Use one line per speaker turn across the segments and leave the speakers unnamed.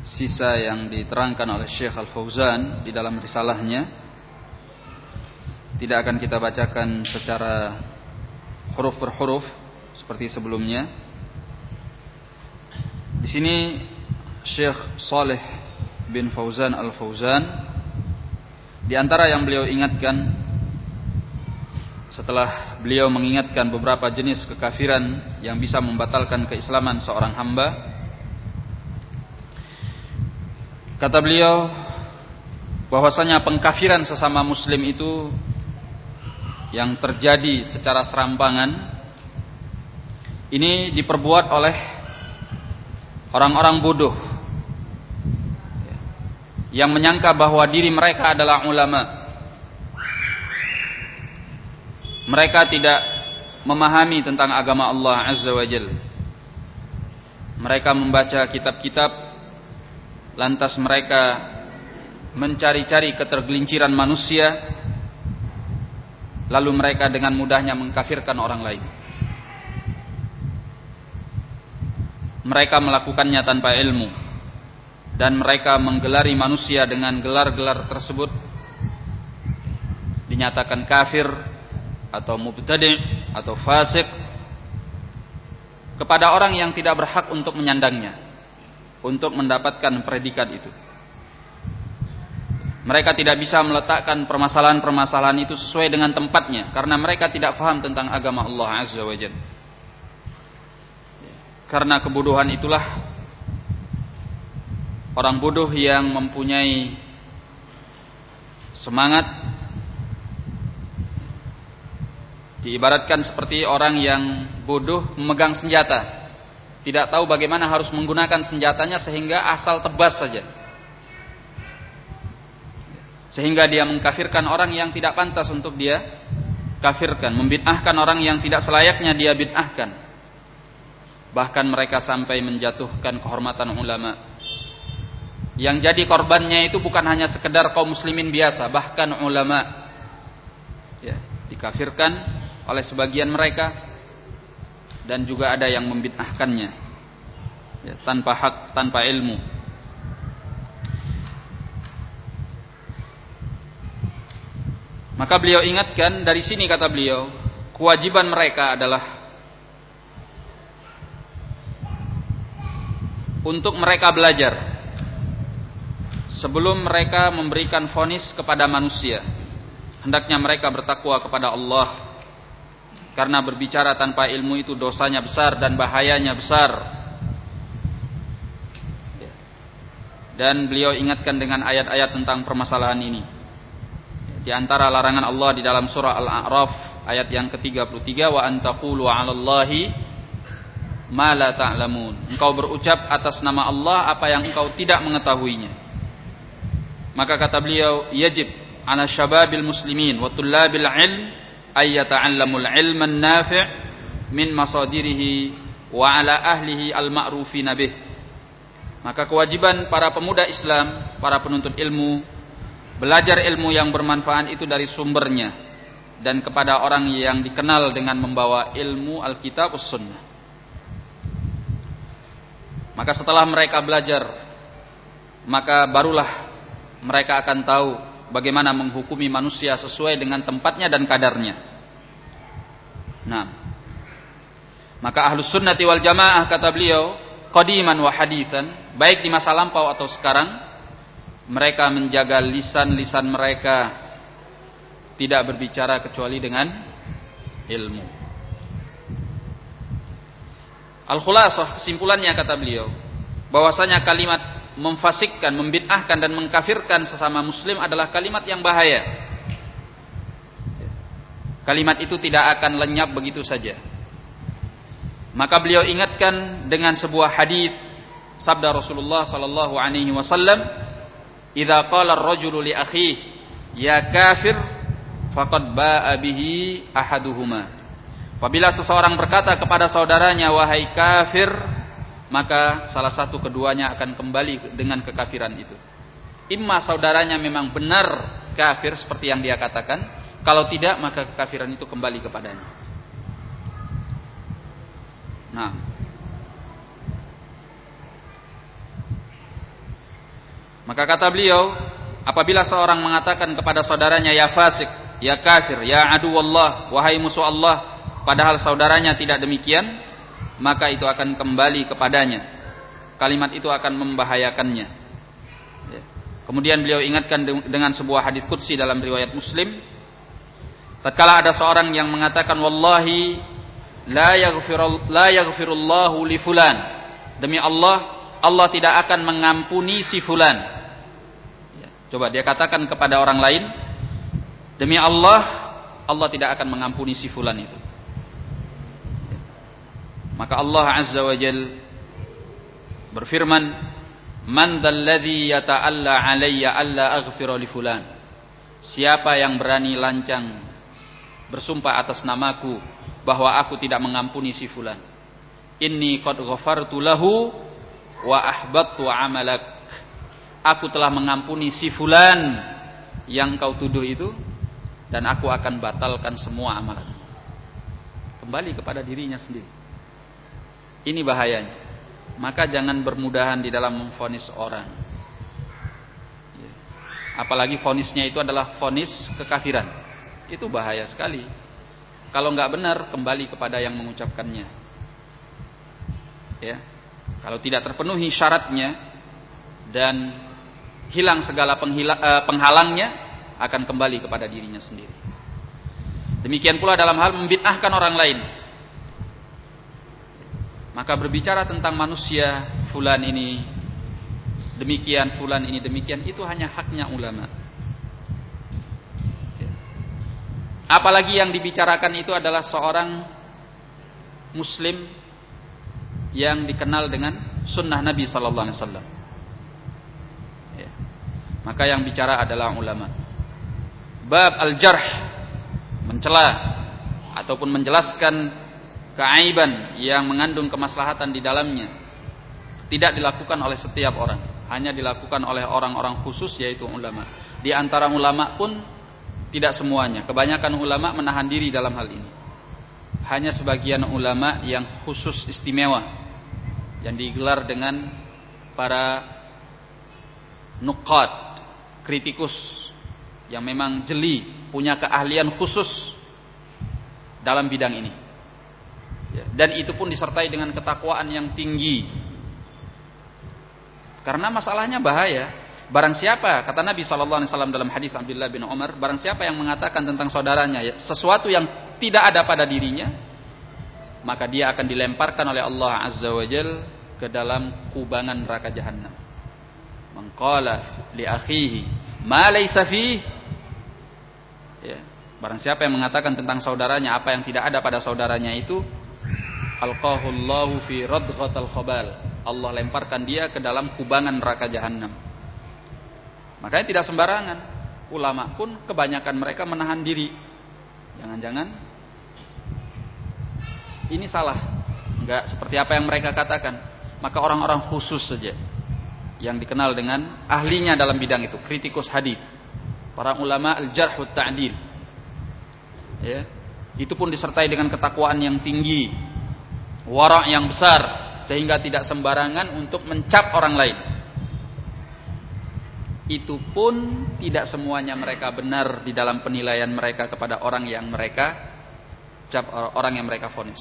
sisa yang diterangkan oleh Syekh Al-Fauzan di dalam risalahnya. Tidak akan kita bacakan secara huruf per huruf seperti sebelumnya. Di sini Syekh Saleh bin Fauzan Al-Fauzan, di antara yang beliau ingatkan setelah beliau mengingatkan beberapa jenis kekafiran yang bisa membatalkan keislaman seorang hamba, kata beliau bahwasanya pengkafiran sesama muslim itu yang terjadi secara serampangan ini diperbuat oleh orang-orang bodoh yang menyangka bahwa diri mereka adalah ulama. Mereka tidak memahami tentang agama Allah Azza wa Jalla. Mereka membaca kitab-kitab, lantas mereka mencari-cari ketergelinciran manusia, lalu mereka dengan mudahnya mengkafirkan orang lain. Mereka melakukannya tanpa ilmu, dan mereka menggelari manusia dengan gelar-gelar tersebut, dinyatakan kafir atau mubtadi' atau fasik kepada orang yang tidak berhak untuk menyandangnya, untuk mendapatkan predikat itu. Mereka tidak bisa meletakkan permasalahan-permasalahan itu sesuai dengan tempatnya karena mereka tidak paham tentang agama Allah Azza wa Jalla. Karena kebodohan itulah orang bodoh yang mempunyai semangat diibaratkan seperti orang yang bodoh memegang senjata, tidak tahu bagaimana harus menggunakan senjatanya sehingga asal tebas saja, sehingga dia mengkafirkan orang yang tidak pantas untuk dia kafirkan, membid'ahkan orang yang tidak selayaknya dia bid'ahkan. Bahkan mereka sampai menjatuhkan kehormatan ulama. Yang jadi korbannya itu bukan hanya sekedar kaum muslimin biasa, bahkan ulama ya, dikafirkan oleh sebagian mereka, dan juga ada yang membid'ahkannya ya, tanpa hak, tanpa ilmu. Maka beliau ingatkan dari sini, kata beliau, kewajiban mereka adalah untuk mereka belajar sebelum mereka memberikan vonis kepada manusia. Hendaknya mereka bertakwa kepada Allah, karena berbicara tanpa ilmu itu dosanya besar dan bahayanya besar. Dan beliau ingatkan dengan ayat-ayat tentang permasalahan ini. Di antara larangan Allah di dalam surah Al-A'raf ayat yang ke-33, wa antaqulu 'alallahi ma la ta'lamun. Engkau berucap atas nama Allah apa yang engkau tidak mengetahuinya. Maka kata beliau, yajib 'ala syababil muslimin wa tullabil 'ilm ay yata'allamul 'ilman nafi' min masadirihi wa 'ala ahlihi al-ma'rufina bih. Maka kewajiban para pemuda Islam, para penuntut ilmu, belajar ilmu yang bermanfaat itu dari sumbernya dan kepada orang yang dikenal dengan membawa ilmu Alkitab was Sunnah. Maka setelah mereka belajar, maka barulah mereka akan tahu bagaimana menghukumi manusia sesuai dengan tempatnya dan kadarnya. Nah, maka ahlus sunnati wal jamaah, kata beliau, qadiman wa hadithan, baik di masa lampau atau sekarang, mereka menjaga lisan-lisan mereka tidak berbicara kecuali dengan ilmu. Al-khulasah, kesimpulannya, kata beliau, bahwasanya kalimat memfasikkan, membid'ahkan dan mengkafirkan sesama muslim adalah kalimat yang bahaya. Kalimat itu tidak akan lenyap begitu saja. Maka beliau ingatkan dengan sebuah hadis sabda Rasulullah sallallahu alaihi wasallam, "Idza qala ar-rajulu li akhihi ya kafir faqad ba'a bihi ahaduhuma." Apabila seseorang berkata kepada saudaranya wahai kafir, maka salah satu keduanya akan kembali dengan kekafiran itu. Imma saudaranya memang benar kafir seperti yang dia katakan, kalau tidak maka kekafiran itu kembali kepadanya. Nah, Maka kata beliau, apabila seorang mengatakan kepada saudaranya ya fasik, ya kafir, ya aduwallah, wahai musuh Allah, padahal saudaranya tidak demikian, maka itu akan kembali kepadanya. Kalimat itu akan membahayakannya. Kemudian beliau ingatkan dengan sebuah hadis qudsi dalam riwayat Muslim, tatkala ada seorang yang mengatakan wallahi la yaghfirullahu li fulan, demi Allah, Allah tidak akan mengampuni si fulan. Coba dia katakan kepada orang lain, demi Allah, Allah tidak akan mengampuni si fulan itu. Maka Allah Azza wa Jalla berfirman, man dzalladzi yata'alla 'alayya alla aghfira li fulan. Siapa yang berani lancang bersumpah atas namaku bahwa aku tidak mengampuni si fulan. Inni qad ghafartu lahu wa ahbattu 'amalak. Aku telah mengampuni si fulan yang kau tuduh itu, dan aku akan batalkan semua amalan. Kembali kepada dirinya sendiri. Ini bahayanya. Maka jangan bermudahan di dalam memvonis orang. Apalagi vonisnya itu adalah vonis kekafiran. Itu bahaya sekali. Kalau enggak benar, kembali kepada yang mengucapkannya. Ya. Kalau tidak terpenuhi syaratnya dan hilang segala penghalangnya, akan kembali kepada dirinya sendiri. Demikian pula dalam hal membid'ahkan orang lain. Maka berbicara tentang manusia, fulan ini demikian, fulan ini demikian, itu hanya haknya ulama. Apalagi yang dibicarakan itu adalah seorang muslim yang dikenal dengan sunnah Nabi sallallahu alaihi wasallam. Maka yang bicara adalah ulama. Bab al-jarh, mencela ataupun menjelaskan keaiban yang mengandung kemaslahatan di dalamnya, tidak dilakukan oleh setiap orang, hanya dilakukan oleh orang-orang khusus, yaitu ulama. Di antara ulama pun tidak semuanya. Kebanyakan ulama menahan diri dalam hal ini. Hanya sebagian ulama yang khusus istimewa, yang digelar dengan para nuqad, kritikus, yang memang jeli, punya keahlian khusus dalam bidang ini. Dan itu pun disertai dengan ketakwaan yang tinggi. Karena masalahnya bahaya. Barang siapa, kata Nabi SAW dalam hadis Abdullah bin Umar, barang siapa yang mengatakan tentang saudaranya sesuatu yang tidak ada pada dirinya, maka dia akan dilemparkan oleh Allah Azza wa Jalla ke dalam kubangan neraka jahanam. Man qala li akhihi ma laysa fihi, ya, barang siapa yang mengatakan tentang saudaranya apa yang tidak ada pada saudaranya itu, alqahullahu fi radghatal khabal, Allah lemparkan dia ke dalam kubangan neraka jahanam. Makanya tidak sembarangan. Ulama pun kebanyakan mereka menahan diri. Jangan-jangan ini salah, enggak seperti apa yang mereka katakan. Maka orang-orang khusus saja yang dikenal dengan ahlinya dalam bidang itu, kritikus hadis, para ulama al-jarh wa ta'dil, ya, itu pun disertai dengan ketakwaan yang tinggi, wara' yang besar, sehingga tidak sembarangan untuk mencap orang lain. Itu pun tidak semuanya mereka benar di dalam penilaian mereka kepada orang yang mereka cap, orang yang mereka vonis.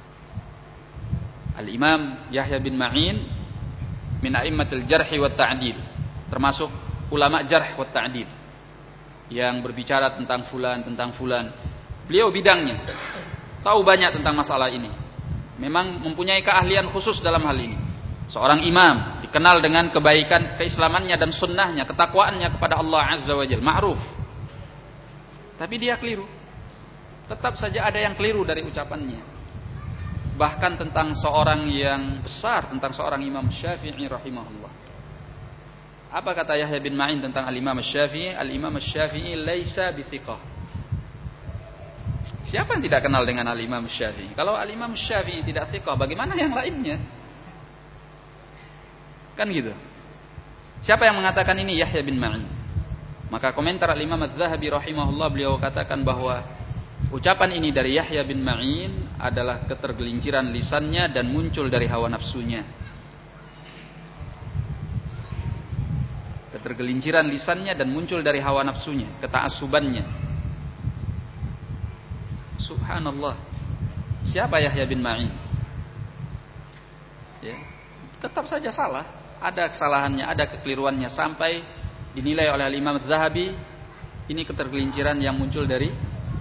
Al-Imam Yahya bin Ma'in min a'immatil jarh wa ta'dil, termasuk ulama jarh wa ta'dil yang berbicara tentang fulan. Beliau bidangnya, tahu banyak tentang masalah ini. Memang mempunyai keahlian khusus dalam hal ini. Seorang imam dikenal dengan kebaikan keislamannya dan sunnahnya, ketakwaannya kepada Allah Azza wa Jalla, ma'ruf. Tapi dia keliru. Tetap saja ada yang keliru dari ucapannya. Bahkan tentang seorang yang besar, tentang seorang Imam Syafi'i rahimahullah. Apa kata Yahya bin Ma'in tentang al-Imam Syafi'i? Al-Imam Syafi'i laisa bithiqah. Siapa yang tidak kenal dengan al-Imam Syafi'i? Kalau al-Imam Syafi'i tidak thiqah, bagaimana yang lainnya? Kan gitu. Siapa yang mengatakan ini? Yahya bin Ma'in. Maka komentar al-Imam Az-Zahabi rahimahullah, beliau katakan bahwa ucapan ini dari Yahya bin Ma'in adalah ketergelinciran lisannya dan muncul dari hawa nafsunya. ketergelinciran lisannya dan muncul dari hawa nafsunya, keta'assubannya. Subhanallah. Siapa Yahya bin Ma'in? Ya, tetap saja salah. Ada kesalahannya, ada kekeliruannya, sampai dinilai oleh Imam Az-Zahabi ini ketergelinciran yang muncul dari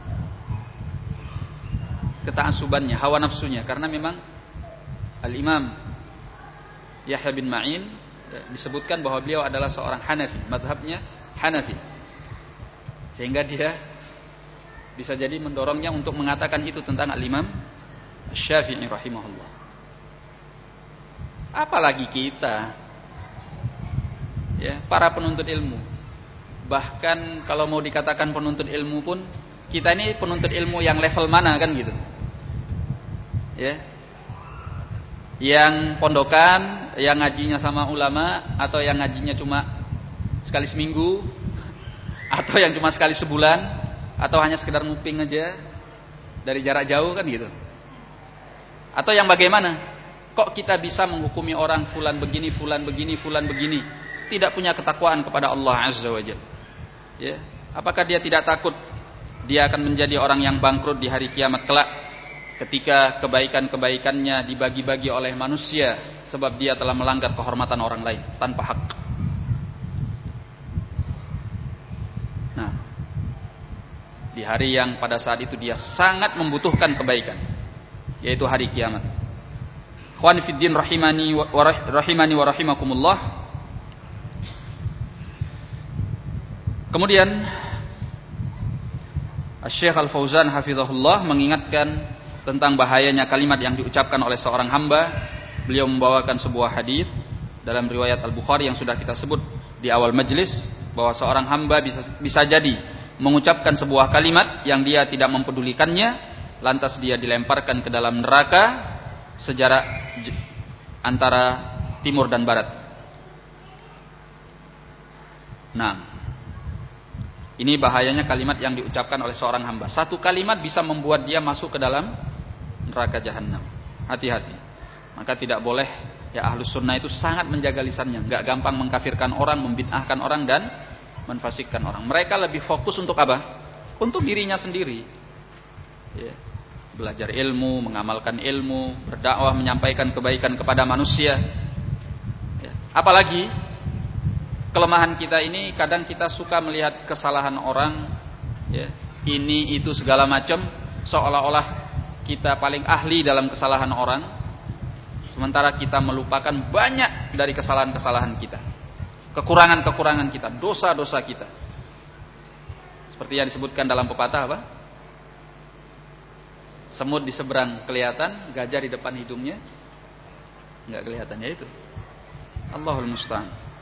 keta'assubannya, hawa nafsunya. Karena memang Al-Imam Yahya bin Ma'in disebutkan bahwa beliau adalah seorang Hanafi, mazhabnya Hanafi, sehingga dia bisa jadi mendorongnya untuk mengatakan itu tentang Al-Imam Syafi'i rahimahullah. Apalagi kita, ya, para penuntut ilmu. Bahkan kalau mau dikatakan penuntut ilmu pun, kita ini penuntut ilmu yang level mana kan gitu, ya, yang pondokan, yang ngajinya sama ulama, atau yang ngajinya cuma sekali seminggu, atau yang cuma sekali sebulan, atau hanya sekedar nguping aja dari jarak jauh kan gitu. Atau yang bagaimana? Kok kita bisa menghukumi orang fulan begini, fulan begini, fulan begini, tidak punya ketakwaan kepada Allah Azza wa Jalla? Ya, apakah dia tidak takut dia akan menjadi orang yang bangkrut di hari kiamat kelak, ketika kebaikan-kebaikannya dibagi-bagi oleh manusia sebab dia telah melanggar kehormatan orang lain tanpa hak? Nah, di hari yang pada saat itu dia sangat membutuhkan kebaikan, yaitu hari kiamat. Ikhwan fiddin rahimani wa rahimakumullah. Kemudian Syekh Al-Fauzan hafizahullah mengingatkan tentang bahayanya kalimat yang diucapkan oleh seorang hamba. Beliau membawakan sebuah hadis dalam riwayat Al-Bukhari yang sudah kita sebut di awal majlis, bahwa seorang hamba bisa jadi mengucapkan sebuah kalimat yang dia tidak mempedulikannya, lantas dia dilemparkan ke dalam neraka sejarak antara timur dan barat. Nah, ini bahayanya kalimat yang diucapkan oleh seorang hamba. Satu kalimat bisa membuat dia masuk ke dalam neraka jahanam. Hati-hati. Maka tidak boleh, ya, Ahlus Sunnah itu sangat menjaga lisannya, enggak gampang mengkafirkan orang, membid'ahkan orang dan menfasikkan orang. Mereka lebih fokus untuk apa? Untuk dirinya sendiri. Ya. Belajar ilmu, mengamalkan ilmu, berdakwah, menyampaikan kebaikan kepada manusia. Ya. Apalagi kelemahan kita ini, kadang kita suka melihat kesalahan orang, ya, ini itu segala macam, seolah-olah kita paling ahli dalam kesalahan orang, sementara kita melupakan banyak dari kesalahan-kesalahan kita, kekurangan-kekurangan kita, dosa-dosa kita. Seperti yang disebutkan dalam pepatah apa? Semut di seberang kelihatan, gajah di depan hidungnya enggak kelihatan, ya itu. Allahul musta'an.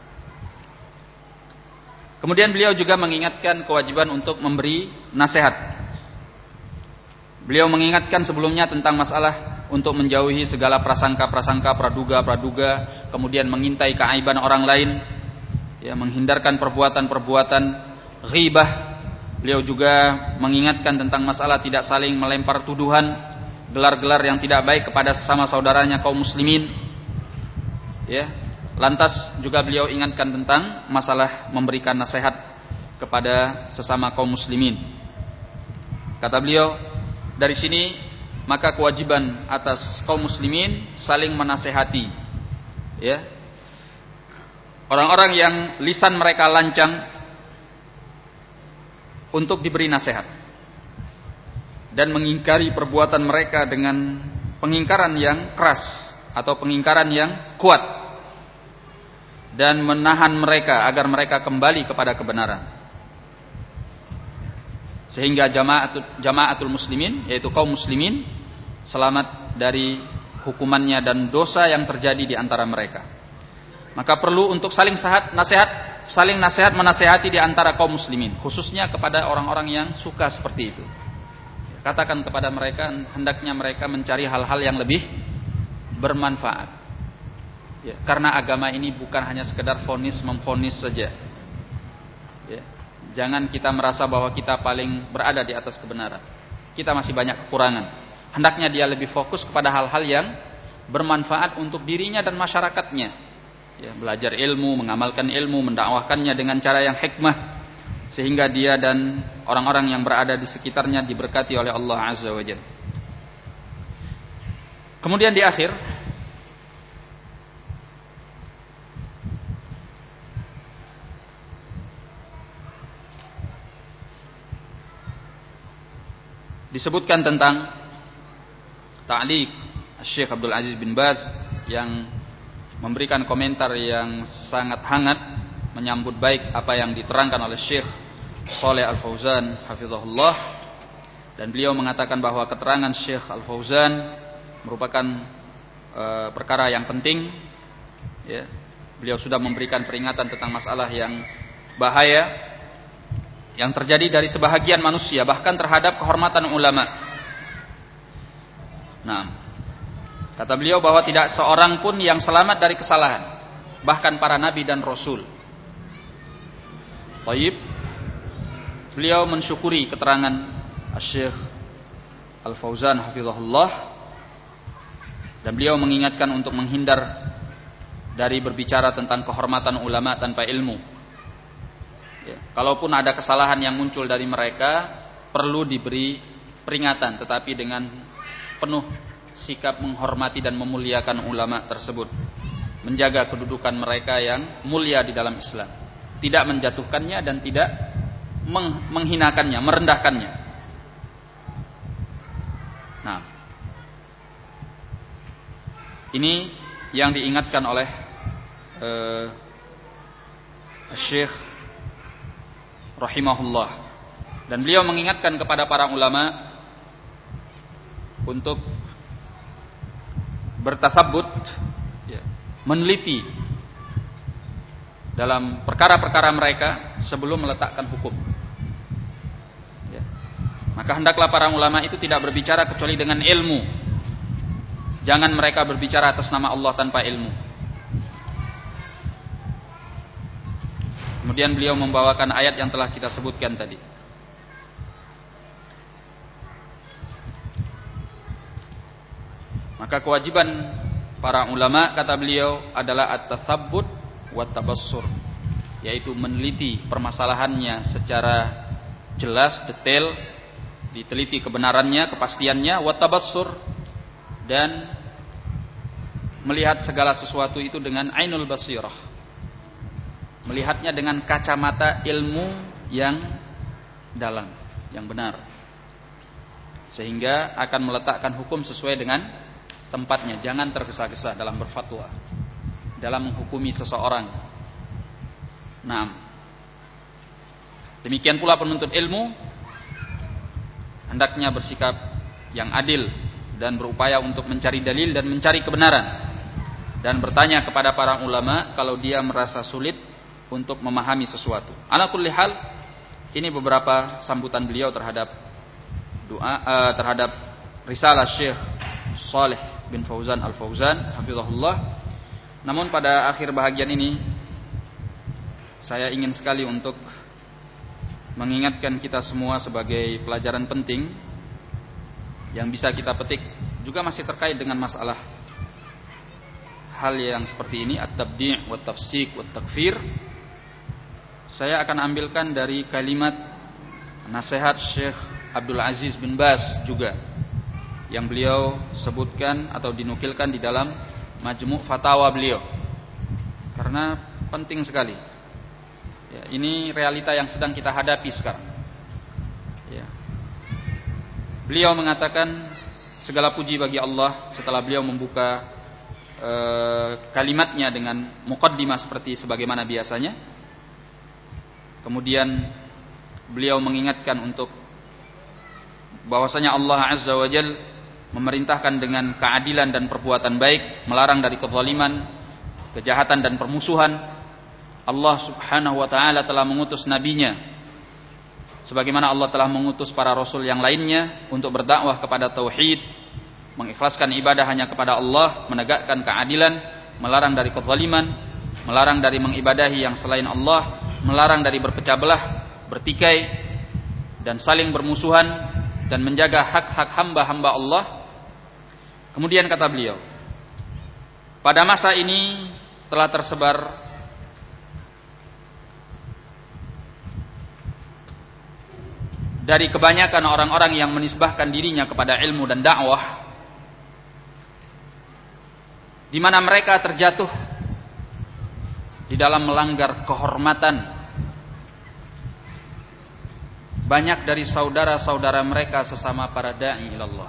Kemudian beliau juga mengingatkan kewajiban untuk memberi nasihat. Beliau mengingatkan sebelumnya tentang masalah untuk menjauhi segala prasangka-prasangka, praduga-praduga, kemudian mengintai keaiban orang lain, ya, menghindarkan perbuatan-perbuatan ghibah. Beliau juga mengingatkan tentang masalah tidak saling melempar tuduhan, gelar-gelar yang tidak baik kepada sesama saudaranya kaum muslimin. Ya, lantas juga beliau ingatkan tentang masalah memberikan nasihat kepada sesama kaum muslimin. Kata beliau, dari sini maka kewajiban atas kaum muslimin saling menasehati, ya, orang-orang yang lisan mereka lancang, untuk diberi nasihat dan mengingkari perbuatan mereka dengan pengingkaran yang keras atau pengingkaran yang kuat, dan menahan mereka agar mereka kembali kepada kebenaran, sehingga jamaatul muslimin, yaitu kaum muslimin, selamat dari hukumannya dan dosa yang terjadi di antara mereka. Maka perlu untuk saling nasihat menasehati di antara kaum muslimin, khususnya kepada orang-orang yang suka seperti itu. Katakan kepada mereka, hendaknya mereka mencari hal-hal yang lebih bermanfaat. Ya, karena agama ini bukan hanya sekedar memvonis saja. Ya, jangan kita merasa bahwa kita paling berada di atas kebenaran. Kita masih banyak kekurangan. Hendaknya dia lebih fokus kepada hal-hal yang bermanfaat untuk dirinya dan masyarakatnya. ya, belajar ilmu, mengamalkan ilmu, mendakwahkannya dengan cara yang hikmah, sehingga dia dan orang-orang yang berada di sekitarnya diberkati oleh Allah Azza wa Jalla. Kemudian di akhir disebutkan tentang ta'liq Syekh Abdul Aziz bin Baz yang memberikan komentar yang sangat hangat menyambut baik apa yang diterangkan oleh Syekh Shalih Al-Fauzan hafizahullah, dan beliau mengatakan bahwa keterangan Syekh Al-Fauzan merupakan perkara yang penting, ya. Beliau sudah memberikan peringatan tentang masalah yang bahaya yang terjadi dari sebahagian manusia, bahkan terhadap kehormatan ulama. Nah, kata beliau bahwa tidak seorang pun yang selamat dari kesalahan, bahkan para nabi dan rasul. Baik, beliau mensyukuri keterangan Syekh Al-Fauzan hafizahullah, dan beliau mengingatkan untuk menghindar dari berbicara tentang kehormatan ulama tanpa ilmu. Ya, kalaupun ada kesalahan yang muncul dari mereka, perlu diberi peringatan, tetapi dengan penuh sikap menghormati dan memuliakan ulama tersebut, menjaga kedudukan mereka yang mulia di dalam Islam, tidak menjatuhkannya dan tidak menghinakannya, merendahkannya. Nah, ini yang diingatkan oleh Syekh rahimahullah, dan beliau mengingatkan kepada para ulama untuk bertasabbut, ya, meneliti dalam perkara-perkara mereka sebelum meletakkan hukum, ya. Maka hendaklah para ulama itu tidak berbicara kecuali dengan ilmu. Jangan mereka berbicara atas nama Allah tanpa ilmu. Kemudian beliau membawakan ayat yang telah kita sebutkan tadi. Maka kewajiban para ulama, kata beliau, adalah at-tatsabbut wa tabassur, yaitu meneliti permasalahannya secara jelas, detail, diteliti kebenarannya, kepastiannya, wa tabassur, dan melihat segala sesuatu itu dengan ainul basirah, melihatnya dengan kacamata ilmu yang dalam, yang benar, sehingga akan meletakkan hukum sesuai dengan tempatnya. Jangan tergesa-gesa dalam berfatwa, dalam menghukumi seseorang. Nah, demikian pula penuntut ilmu hendaknya bersikap yang adil dan berupaya untuk mencari dalil dan mencari kebenaran, dan bertanya kepada para ulama kalau dia merasa sulit untuk memahami sesuatu. Ala kulli hal, ini beberapa sambutan beliau terhadap terhadap risalah Syekh Shalih bin Fauzan Al-Fauzan hafizahullah. Namun pada akhir bahagian ini saya ingin sekali untuk mengingatkan kita semua sebagai pelajaran penting yang bisa kita petik, juga masih terkait dengan masalah hal yang seperti ini, at-tabdi' wa tafsik wa takfir. Saya akan ambilkan dari kalimat nasihat Syekh Abdul Aziz bin Baz juga, yang beliau sebutkan atau dinukilkan di dalam Majmu' Fatawa beliau, karena penting sekali. Ya, ini realita yang sedang kita hadapi sekarang. Ya. Beliau mengatakan segala puji bagi Allah, setelah beliau membuka kalimatnya dengan muqaddimah seperti sebagaimana biasanya. Kemudian beliau mengingatkan untuk bahwasanya Allah Azza wa Jalla memerintahkan dengan keadilan dan perbuatan baik, melarang dari kezaliman, kejahatan dan permusuhan. Allah Subhanahu wa taala telah mengutus nabinya sebagaimana Allah telah mengutus para rasul yang lainnya untuk berdakwah kepada tauhid, mengikhlaskan ibadah hanya kepada Allah, menegakkan keadilan, melarang dari kezaliman, melarang dari mengibadahi yang selain Allah, melarang dari berpecah belah, bertikai, dan saling bermusuhan, dan menjaga hak-hak hamba-hamba Allah. Kemudian kata beliau, pada masa ini telah tersebar dari kebanyakan orang-orang yang menisbahkan dirinya kepada ilmu dan dakwah, di mana mereka terjatuh di dalam melanggar kehormatan banyak dari saudara-saudara mereka sesama para da'i ilallah.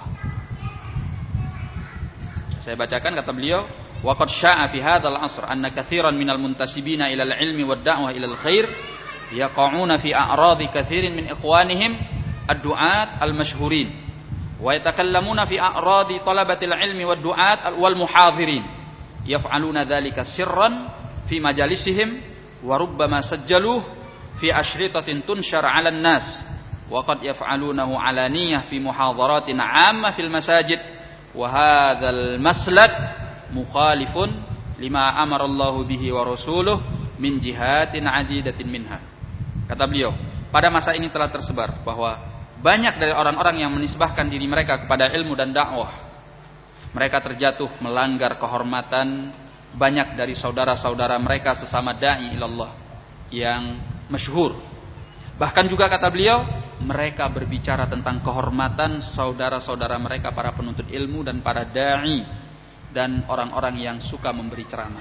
Saya bacakan kata beliau, wa qad syaa'a fi hadzal 'asr anna katsiran minal muntasibina ilal ilmi wad da'wah ilal khair yaqa'una fi a'radi katsirin min ikhwanihim ad-du'at al-mashhurin wa yatakallamuna fi a'radi talabatil ilmi wad du'at wal muhadhirin yaf'aluna dzalika sirran fi majalisihim wa rubbama sajjaluhu fi asyritatin tunshar 'alan nas wa qad yaf'alunahu 'alaniyah fi muhadharatin 'ammah fil masajid wa hadzal maslak mukhalifun lima amara Allah bihi wa rasuluhu min jihatin 'adidatin minha. Kata beliau, pada masa ini telah tersebar bahwa banyak dari orang-orang yang menisbahkan diri mereka kepada ilmu dan dakwah, mereka terjatuh melanggar kehormatan banyak dari saudara-saudara mereka sesama da'i ilallah yang masyhur. Bahkan juga kata beliau, mereka berbicara tentang kehormatan saudara-saudara mereka para penuntut ilmu dan para da'i dan orang-orang yang suka memberi ceramah.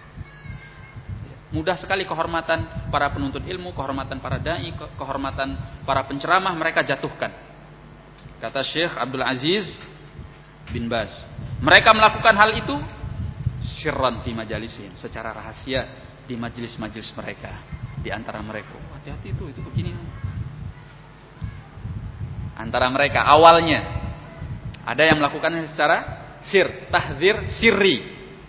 Mudah sekali kehormatan para penuntut ilmu, kehormatan para da'i, kehormatan para penceramah mereka jatuhkan. Kata Syekh Abdul Aziz bin Baz, mereka melakukan hal itu sirran fi majalisihim, secara rahasia di majelis-majelis mereka, di antara mereka. Hati-hati itu begini. Antara mereka awalnya ada yang melakukannya secara tahdzir sirri,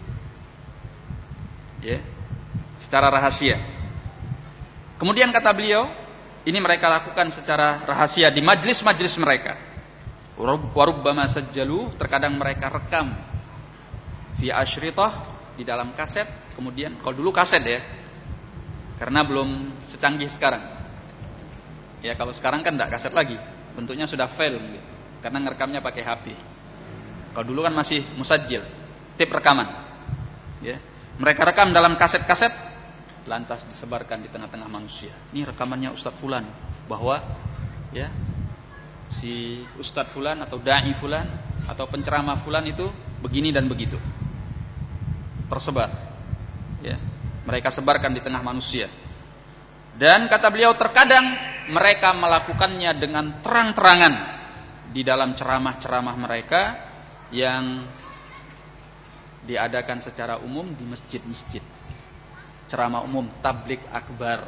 ya, secara rahasia. Kemudian kata beliau, ini mereka lakukan secara rahasia di majelis-majelis mereka. Warubbama sajjalu, terkadang mereka rekam fi asyritah, di dalam kaset. Kemudian kalau dulu kaset ya, karena belum secanggih sekarang. Ya kalau sekarang kan enggak kaset lagi, bentuknya sudah file gitu. Karena ngerekamnya pakai HP. Kalau dulu kan masih musajjil, tip rekaman. Ya. Mereka rekam dalam kaset-kaset, lantas disebarkan di tengah-tengah manusia. Ini rekamannya Ustadz Fulan, bahwa ya si Ustadz Fulan atau dai Fulan atau penceramah Fulan itu begini dan begitu. Tersebar. Ya. Mereka sebarkan di tengah manusia. Dan kata beliau, terkadang mereka melakukannya dengan terang-terangan di dalam ceramah-ceramah mereka yang diadakan secara umum di masjid-masjid. Ceramah umum, tablik akbar.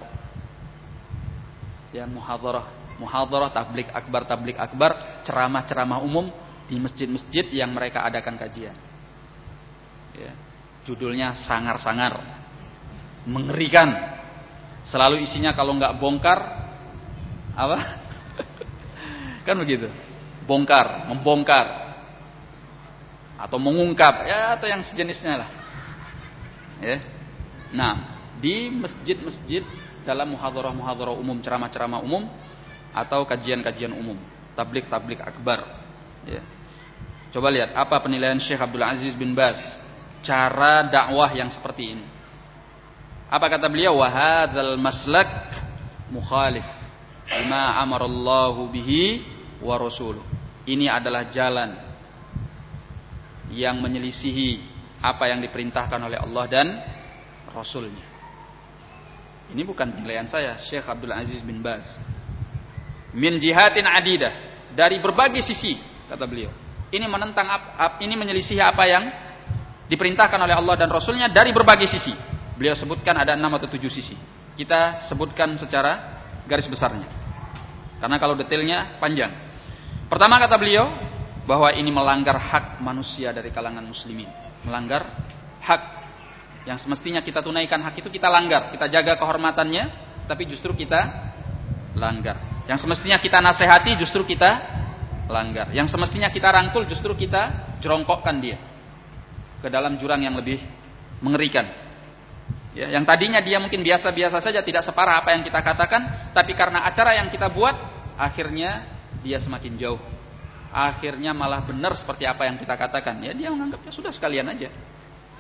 Ya, muhadharah, tablik akbar, ceramah-ceramah umum di masjid-masjid yang mereka adakan kajian. Ya, judulnya sangar-sangar, mengerikan. Selalu isinya kalau nggak bongkar, apa? Kan begitu. Bongkar, membongkar, atau mengungkap, ya atau yang sejenisnya lah. Ya. Nah, di masjid-masjid dalam muhadharah umum, ceramah-ceramah umum atau kajian-kajian umum, tablik akbar. Ya. Coba lihat apa penilaian Syekh Abdul Aziz bin Baz cara dakwah yang seperti ini. Apa kata beliau? Wa hadzal maslak mukhalif lima amarallahu bihi wa rasuluh. Ini adalah jalan yang menyelisihi apa yang diperintahkan oleh Allah dan Rasulnya. Ini bukan penilaian saya, Syekh Abdul Aziz bin Baz. Min jihatin adidah, dari berbagai sisi, kata beliau. Ini menentang, ini menyelisihi apa yang diperintahkan oleh Allah dan Rasulnya dari berbagai sisi. Beliau sebutkan ada 6 atau 7 sisi. Kita sebutkan secara garis besarnya, karena kalau detailnya panjang. Pertama kata beliau, bahwa ini melanggar hak manusia dari kalangan muslimin. Melanggar hak yang semestinya kita tunaikan, hak itu kita langgar. Kita jaga kehormatannya, tapi justru kita langgar. Yang semestinya kita nasihati, justru kita langgar. Yang semestinya kita rangkul, justru kita jerongkokkan dia ke dalam jurang yang lebih mengerikan. Ya, yang tadinya dia mungkin biasa-biasa saja, tidak separah apa yang kita katakan, tapi karena acara yang kita buat, akhirnya dia semakin jauh. Akhirnya malah benar seperti apa yang kita katakan. Ya, dia menganggapnya sudah sekalian aja.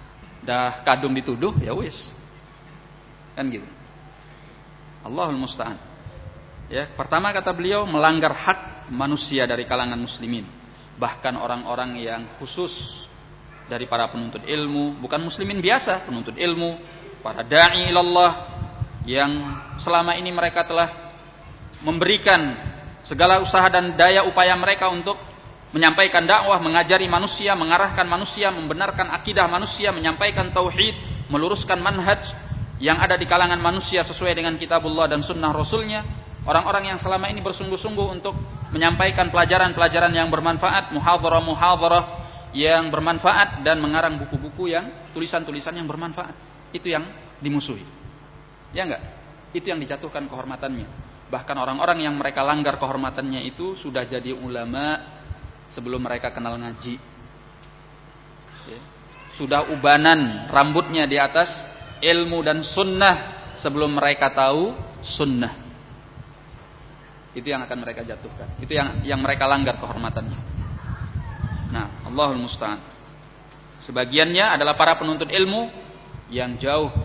Dah kadung dituduh, ya wis. Kan gitu. Allahul musta'an. Ya, pertama kata beliau melanggar hak manusia dari kalangan muslimin. Bahkan orang-orang yang khusus dari para penuntut ilmu, bukan muslimin biasa, penuntut ilmu, para da'i ilallah yang selama ini mereka telah memberikan segala usaha dan daya upaya mereka untuk menyampaikan dakwah, mengajari manusia, mengarahkan manusia, membenarkan akidah manusia, menyampaikan tauhid, meluruskan manhaj yang ada di kalangan manusia sesuai dengan kitabullah dan sunnah rasulnya. Orang-orang yang selama ini bersungguh-sungguh untuk menyampaikan pelajaran-pelajaran yang bermanfaat, muhadharah-muhadharah yang bermanfaat, dan mengarang buku-buku yang tulisan-tulisan yang bermanfaat. Itu yang dimusuhi. Ya enggak? Itu yang dijatuhkan kehormatannya. Bahkan orang-orang yang mereka langgar kehormatannya itu sudah jadi ulama sebelum mereka kenal ngaji. Ya. Sudah ubanan rambutnya di atas ilmu dan sunnah sebelum mereka tahu sunnah. Itu yang akan mereka jatuhkan. Itu yang mereka langgar kehormatannya. Nah, Allahul musta'an. Sebagiannya adalah para penuntut ilmu yang jauh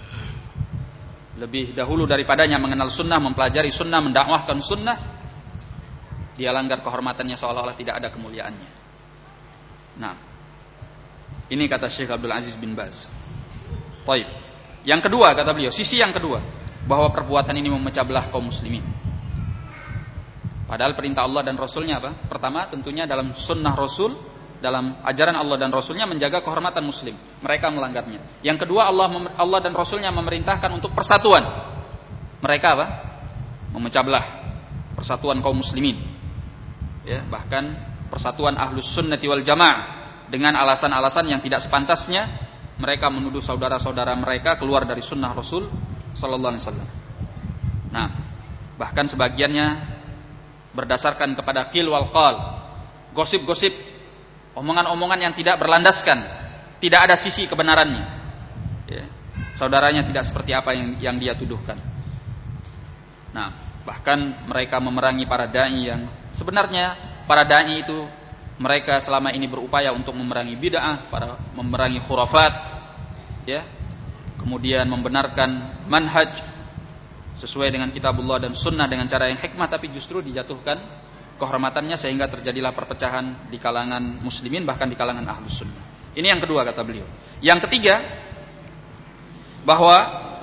lebih dahulu daripadanya mengenal sunnah, mempelajari sunnah, mendakwahkan sunnah. Dia langgar kehormatannya seolah-olah tidak ada kemuliaannya. Nah, ini kata Syekh Abdul Aziz bin Baz. Baik. Yang kedua kata beliau, sisi yang kedua, bahwa perbuatan ini memecah belah kaum muslimin. Padahal perintah Allah dan Rasulnya apa? Pertama tentunya dalam sunnah Rasul, dalam ajaran Allah dan Rasulnya menjaga kehormatan muslim. Mereka melanggarnya. Yang kedua, Allah dan Rasulnya memerintahkan untuk persatuan. Mereka apa? Memecah belah persatuan kaum muslimin. Ya, bahkan persatuan ahlus sunnati wal jamaah dengan alasan-alasan yang tidak sepantasnya. Mereka menuduh saudara-saudara mereka keluar dari sunnah Rasul sallallahu alaihi wasallam. Nah, bahkan sebagiannya berdasarkan kepada qil wal qal, gosip-gosip, omongan-omongan yang tidak berlandaskan, tidak ada sisi kebenarannya. Ya, saudaranya tidak seperti apa yang dia tuduhkan. Nah, bahkan mereka memerangi para dai yang sebenarnya para dai itu mereka selama ini berupaya untuk memerangi bid'ah, memerangi khurafat, ya. Kemudian membenarkan manhaj sesuai dengan kitabullah dan sunnah dengan cara yang hikmah, tapi justru dijatuhkan kehormatannya sehingga terjadilah perpecahan di kalangan muslimin, bahkan di kalangan ahlus sunnah. Ini yang kedua kata beliau. Yang ketiga, bahwa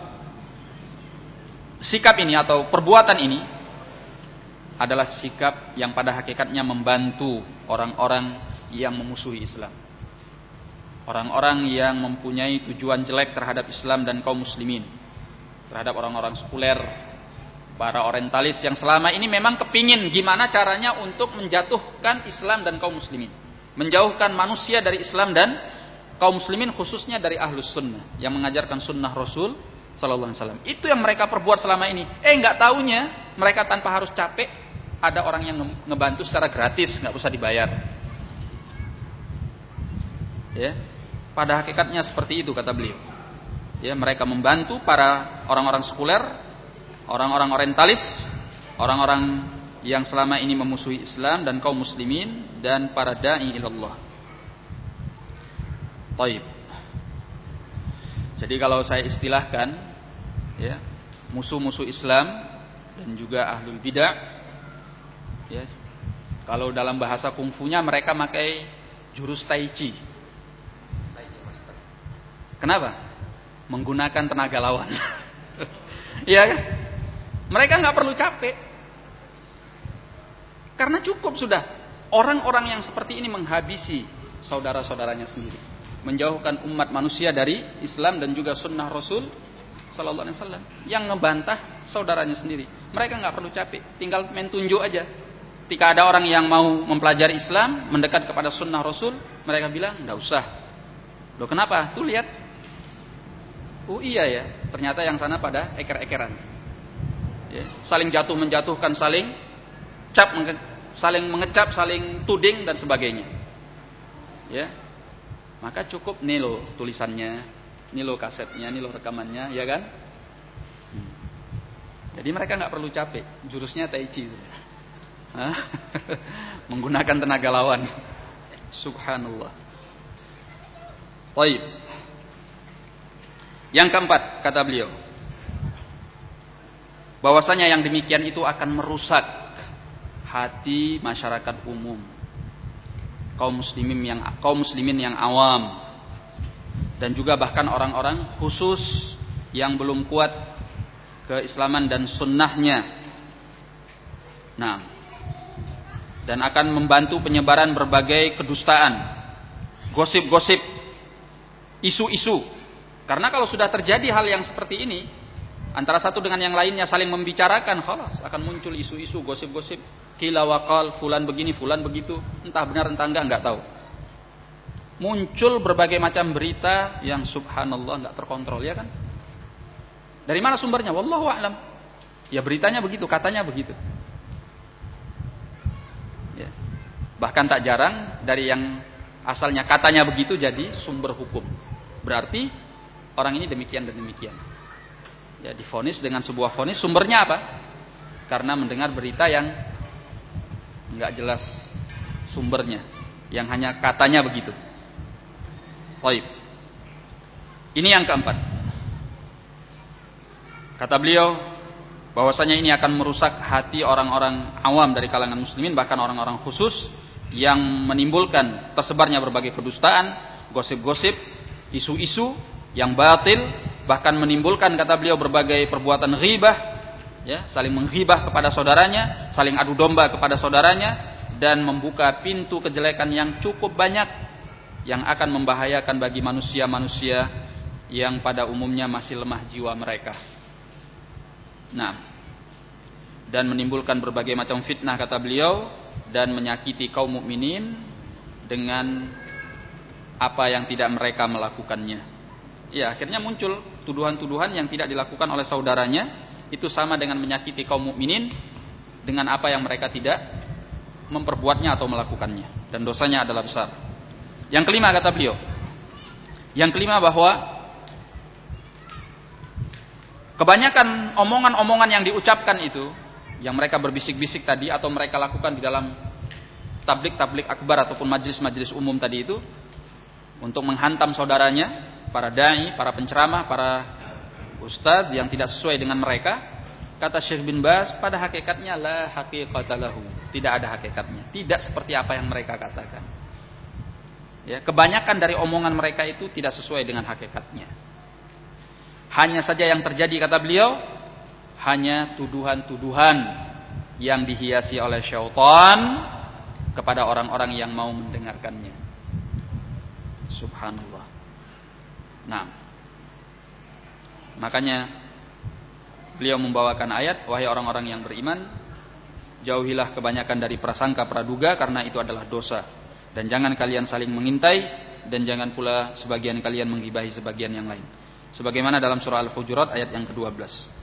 sikap ini atau perbuatan ini adalah sikap yang pada hakikatnya membantu orang-orang yang memusuhi Islam. Orang-orang yang mempunyai tujuan jelek terhadap Islam dan kaum muslimin, terhadap orang-orang sekuler, para orientalis yang selama ini memang kepingin gimana caranya untuk menjatuhkan Islam dan kaum muslimin, menjauhkan manusia dari Islam dan kaum muslimin, khususnya dari ahlus sunnah yang mengajarkan sunnah Rasul sallallahu alaihi wasallam. Itu yang mereka perbuat selama ini. Enggak taunya mereka tanpa harus capek ada orang yang ngebantu secara gratis, enggak usah dibayar. Ya. Pada hakikatnya seperti itu kata beliau. Ya, mereka membantu para orang-orang sekuler, orang-orang orientalis, orang-orang yang selama ini memusuhi Islam dan kaum muslimin, dan para dai ilallah. Taib. Jadi kalau saya istilahkan, ya, musuh-musuh Islam dan juga ahlul bidah, ya, kalau dalam bahasa kungfunya mereka pakai jurus tai chi. Kenapa? Menggunakan tenaga lawan. Iya kan? Mereka nggak perlu capek, karena cukup sudah orang-orang yang seperti ini menghabisi saudara-saudaranya sendiri, menjauhkan umat manusia dari Islam dan juga sunnah Rasul sallallahu alaihi wasallam, yang ngebantah saudaranya sendiri. Mereka nggak perlu capek, tinggal main tunjuk aja. Ketika ada orang yang mau mempelajari Islam, mendekat kepada sunnah Rasul, mereka bilang nggak usah. Loh kenapa? Tuh lihat. Oh iya ya, ternyata yang sana pada eker-ekeran. Ya, saling jatuh menjatuhkan, saling mengecap, saling tuding dan sebagainya. Ya. Maka cukup nih lo tulisannya, nih lo kasetnya, nih lo rekamannya, ya kan? Jadi mereka nggak perlu capek, jurusnya tai chi. Menggunakan tenaga lawan. Subhanallah. Baik. Yang keempat, kata beliau, bahwasanya yang demikian itu akan merusak hati masyarakat umum, kaum muslimin yang awam, dan juga bahkan orang-orang khusus yang belum kuat keislaman dan sunnahnya. Nah, dan akan membantu penyebaran berbagai kedustaan, gosip-gosip, isu-isu. Karena kalau sudah terjadi hal yang seperti ini, antara satu dengan yang lainnya saling membicarakan, khalas akan muncul isu-isu, gosip-gosip, qila wa qal, fulan begini, fulan begitu, entah benar entah enggak tahu. Muncul berbagai macam berita yang subhanallah enggak terkontrol, ya kan? Dari mana sumbernya? Wallahu a'lam. Ya beritanya begitu, katanya begitu. Ya. Bahkan tak jarang dari yang asalnya katanya begitu jadi sumber hukum. Berarti orang ini demikian dan demikian. Ya, divonis dengan sebuah vonis, sumbernya apa? Karena mendengar berita yang enggak jelas sumbernya, yang hanya katanya begitu. Baik. Ini yang keempat. Kata beliau bahwasanya ini akan merusak hati orang-orang awam dari kalangan muslimin, bahkan orang-orang khusus, yang menimbulkan tersebarnya berbagai kedustaan, gosip-gosip, isu-isu yang batil, bahkan menimbulkan, kata beliau, berbagai perbuatan ghibah, ya, saling menghibah kepada saudaranya, saling adu domba kepada saudaranya, dan membuka pintu kejelekan yang cukup banyak yang akan membahayakan bagi manusia-manusia yang pada umumnya masih lemah jiwa mereka. Nah, dan menimbulkan berbagai macam fitnah, kata beliau, dan menyakiti kaum mukminin dengan apa yang tidak mereka melakukannya. Ya, akhirnya muncul tuduhan-tuduhan yang tidak dilakukan oleh saudaranya, itu sama dengan menyakiti kaum mukminin dengan apa yang mereka tidak memperbuatnya atau melakukannya, dan dosanya adalah besar. Yang kelima, kata beliau, yang kelima, bahwa kebanyakan omongan-omongan yang diucapkan itu, yang mereka berbisik-bisik tadi atau mereka lakukan di dalam tablik-tablik akbar ataupun majlis-majlis umum tadi itu, untuk menghantam saudaranya, para dai, para penceramah, para ustadz yang tidak sesuai dengan mereka, kata Syekh bin Baz, pada hakikatnya la haqiqata lahu, tidak ada hakikatnya, tidak seperti apa yang mereka katakan. Ya, kebanyakan dari omongan mereka itu tidak sesuai dengan hakikatnya. Hanya saja yang terjadi, kata beliau, hanya tuduhan-tuduhan yang dihiasi oleh syaitan kepada orang-orang yang mau mendengarkannya. Subhanallah. Nah, makanya beliau membawakan ayat, wahai orang-orang yang beriman, jauhilah kebanyakan dari prasangka praduga, karena itu adalah dosa. Dan jangan kalian saling mengintai, dan jangan pula sebagian kalian menggibahi sebagian yang lain. Sebagaimana dalam surah Al-Hujurat ayat yang ke-12.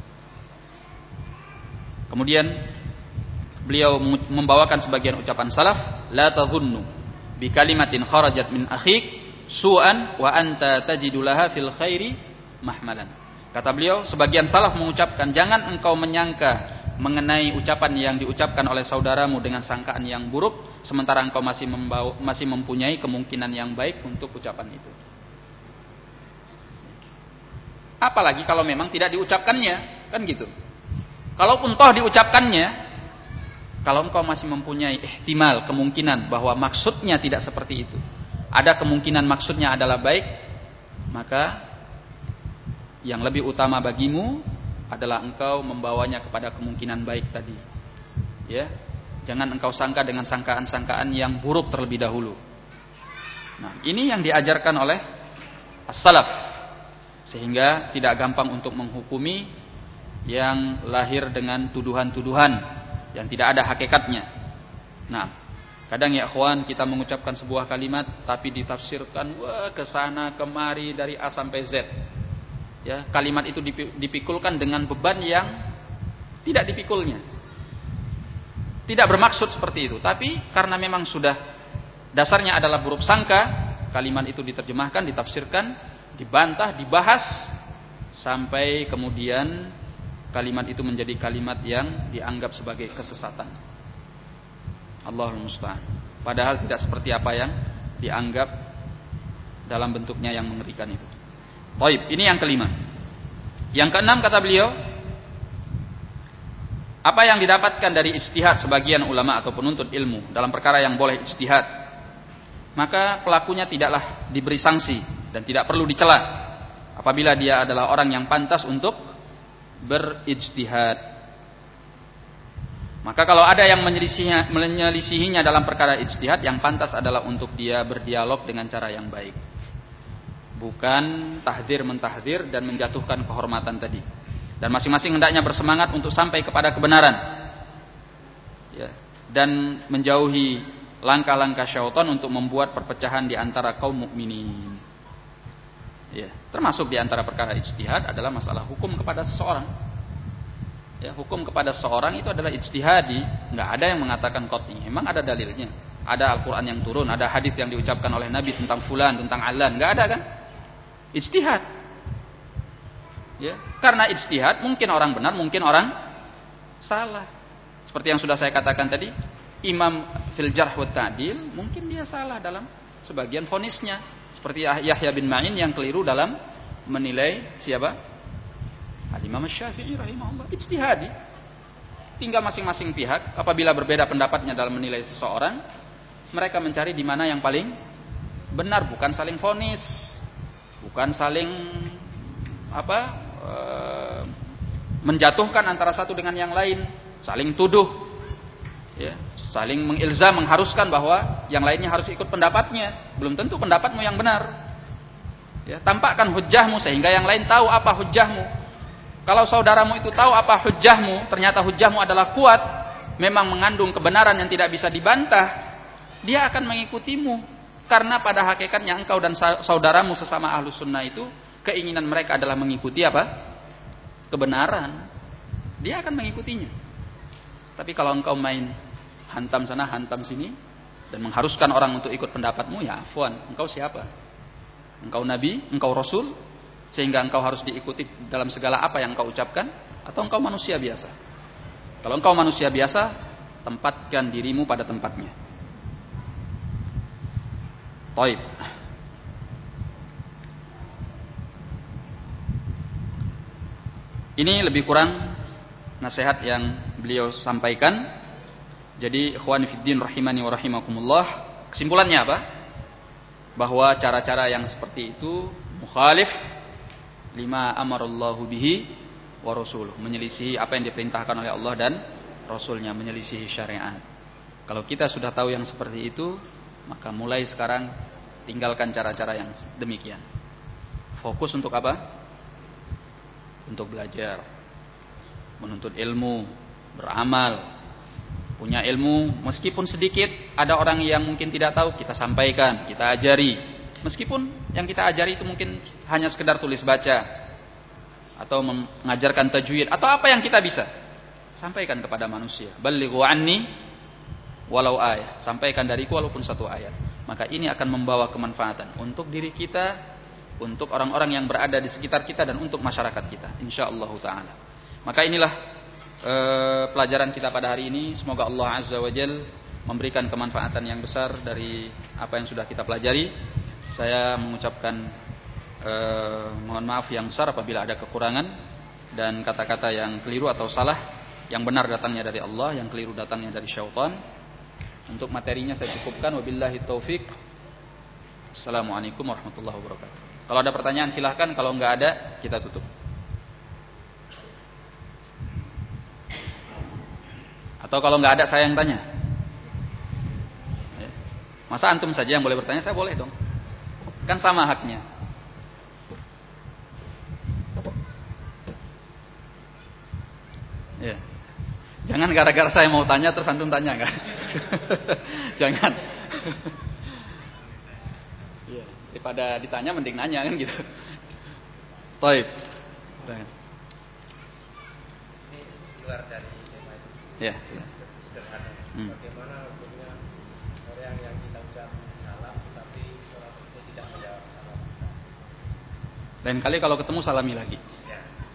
Kemudian beliau membawakan sebagian ucapan salaf, la tadhunnu bi kalimatin kharajat min akhik su'an wa anta tajidulaha fil khairi mahmalan. Kata beliau, sebagian salaf mengucapkan, jangan engkau menyangka mengenai ucapan yang diucapkan oleh saudaramu dengan sangkaan yang buruk, sementara engkau masih mempunyai kemungkinan yang baik untuk ucapan itu. Apalagi kalau memang tidak diucapkannya, kan gitu. Kalaupun toh diucapkannya, kalau engkau masih mempunyai ihtimal, kemungkinan bahwa maksudnya tidak seperti itu, ada kemungkinan maksudnya adalah baik, maka yang lebih utama bagimu adalah engkau membawanya kepada kemungkinan baik tadi. Ya, jangan engkau sangka dengan sangkaan-sangkaan yang buruk terlebih dahulu. Nah, ini yang diajarkan oleh as-salaf, sehingga tidak gampang untuk menghukumi yang lahir dengan tuduhan-tuduhan yang tidak ada hakikatnya. Nah, kadang ya ikhwan, kita mengucapkan sebuah kalimat tapi ditafsirkan ke sana kemari dari A sampai Z. Ya, kalimat itu dipikulkan dengan beban yang tidak dipikulnya. Tidak bermaksud seperti itu, tapi karena memang sudah dasarnya adalah buruk sangka, kalimat itu diterjemahkan, ditafsirkan, dibantah, dibahas, sampai kemudian kalimat itu menjadi kalimat yang dianggap sebagai kesesatan. Allahul musta'an. Padahal tidak seperti apa yang dianggap dalam bentuknya yang mengerikan itu. Baik, ini yang kelima. Yang keenam kata beliau, apa yang didapatkan dari ijtihad sebagian ulama atau penuntut ilmu dalam perkara yang boleh ijtihad, maka pelakunya tidaklah diberi sanksi dan tidak perlu dicela apabila dia adalah orang yang pantas untuk berijtihad. Maka kalau ada yang menyelisihinya dalam perkara ijtihad, yang pantas adalah untuk dia berdialog dengan cara yang baik, bukan tahdzir mentahdzir dan menjatuhkan kehormatan tadi. Dan masing-masing hendaknya bersemangat untuk sampai kepada kebenaran, ya, dan menjauhi langkah-langkah syaitan untuk membuat perpecahan di antara kaum mukminin. Ya, termasuk di antara perkara ijtihad adalah masalah hukum kepada seseorang. Ya, hukum kepada seseorang itu adalah ijtihadi, nggak ada yang mengatakan qat'i. Memang ada dalilnya, ada Al-Quran yang turun, ada hadis yang diucapkan oleh Nabi tentang fulan, tentang alan, nggak ada kan? Ijtihad. Ya, karena ijtihad mungkin orang benar, mungkin orang salah. Seperti yang sudah saya katakan tadi, Imam fil jarh wa ta'dil mungkin dia salah dalam sebagian vonisnya, seperti Yahya bin Ma'in yang keliru dalam menilai siapa? Al-Imam Syafi'i rahimahullah. Ijtihadi. Tinggal masing-masing pihak apabila berbeda pendapatnya dalam menilai seseorang, mereka mencari di mana yang paling benar, bukan saling vonis, bukan saling menjatuhkan antara satu dengan yang lain, saling tuduh, ya, saling mengilzam, mengharuskan bahwa yang lainnya harus ikut pendapatnya. Belum tentu pendapatmu yang benar. Ya, tampakkan hujjahmu sehingga yang lain tahu apa hujjahmu. Kalau saudaramu itu tahu apa hujjahmu, ternyata hujjahmu adalah kuat, memang mengandung kebenaran yang tidak bisa dibantah, dia akan mengikutimu. Karena pada hakikatnya engkau dan saudaramu sesama ahlu sunnah itu, keinginan mereka adalah mengikuti apa? Kebenaran. Dia akan mengikutinya. Tapi kalau engkau main hantam sana, hantam sini, dan mengharuskan orang untuk ikut pendapatmu, ya afwan, engkau siapa? Engkau nabi, engkau rasul, sehingga engkau harus diikuti dalam segala apa yang engkau ucapkan, atau engkau manusia biasa? Kalau engkau manusia biasa, tempatkan dirimu pada tempatnya. Taib. Ini lebih kurang nasihat yang beliau sampaikan. Jadi ikhwan fiddin rahimani wa rahimakumullah, kesimpulannya apa? Bahwa cara-cara yang seperti itu mukhalif lima amarallahu bihi wa rasuluh, menyelisihi apa yang diperintahkan oleh Allah dan Rasulnya, menyelisihi syariat. Kalau kita sudah tahu yang seperti itu, maka mulai sekarang tinggalkan cara-cara yang demikian. Fokus untuk apa? Untuk belajar, menuntut ilmu, beramal, punya ilmu meskipun sedikit. Ada orang yang mungkin tidak tahu, kita sampaikan, kita ajari. Meskipun yang kita ajari itu mungkin hanya sekedar tulis baca atau mengajarkan tajwid atau apa yang kita bisa, sampaikan kepada manusia. Ballighu anni walau ayat, sampaikan dariku walaupun satu ayat. Maka ini akan membawa kemanfaatan untuk diri kita, untuk orang-orang yang berada di sekitar kita, dan untuk masyarakat kita, insyaallah taala. Maka inilah pelajaran kita pada hari ini. Semoga Allah azza wa jalla memberikan kemanfaatan yang besar dari apa yang sudah kita pelajari. Saya mengucapkan mohon maaf yang besar apabila ada kekurangan dan kata-kata yang keliru atau salah. Yang benar datangnya dari Allah, yang keliru datangnya dari syaitan. Untuk materinya saya cukupkan. Wabillahi taufik. Assalamualaikum warahmatullahi wabarakatuh. Kalau ada pertanyaan silahkan, kalau nggak ada kita tutup. Atau kalau nggak ada saya yang tanya. Masa antum saja yang boleh bertanya? Saya boleh dong. Kan sama haknya. Ya. Jangan gara-gara saya mau tanya terus antum tanya enggak? Jangan. Ya, daripada ditanya mending nanya kan gitu. Baik. Ini
luar dari tema itu.
Ya,
sederhana. Bagaimana hukumnya orang yang kita ucap salam tapi orang itu tidak menjawab salam?
Lain kali kalau ketemu salami lagi.
Ya.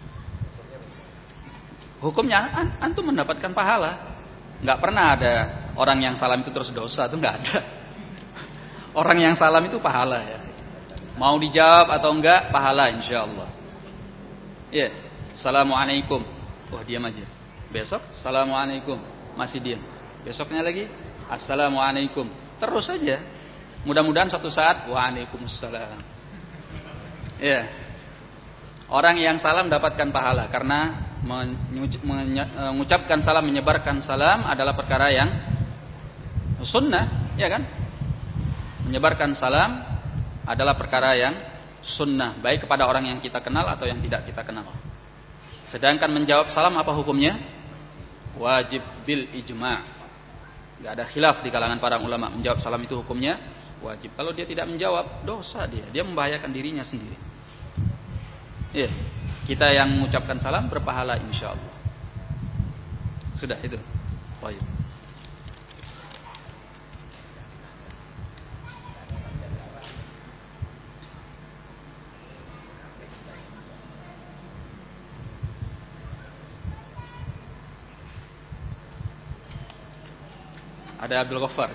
Hukumnya antum mendapatkan pahala. Enggak pernah ada orang yang salam itu terus dosa, itu enggak ada. Orang yang salam itu pahala ya. Mau dijawab atau enggak, pahala insyaallah. Ya. Assalamualaikum. Oh, diam aja. Besok Assalamualaikum, masih diam. Besoknya lagi Assalamualaikum. Terus saja. Mudah-mudahan suatu saat Waalaikumsalam. Ya. Orang yang salam dapatkan pahala karena mengucapkan salam, menyebarkan salam adalah perkara yang sunnah, ya kan? Menyebarkan salam adalah perkara yang sunnah, baik kepada orang yang kita kenal atau yang tidak kita kenal. Sedangkan menjawab salam apa hukumnya? Wajib bil ijma'. Enggak ada khilaf di kalangan para ulama. Menjawab salam itu hukumnya wajib. Kalau dia tidak menjawab, dosa dia membahayakan dirinya sendiri. Iya. Kita yang mengucapkan salam berpahala insyaallah. Sudah itu. Baik. Ada Abdul Ghaffar?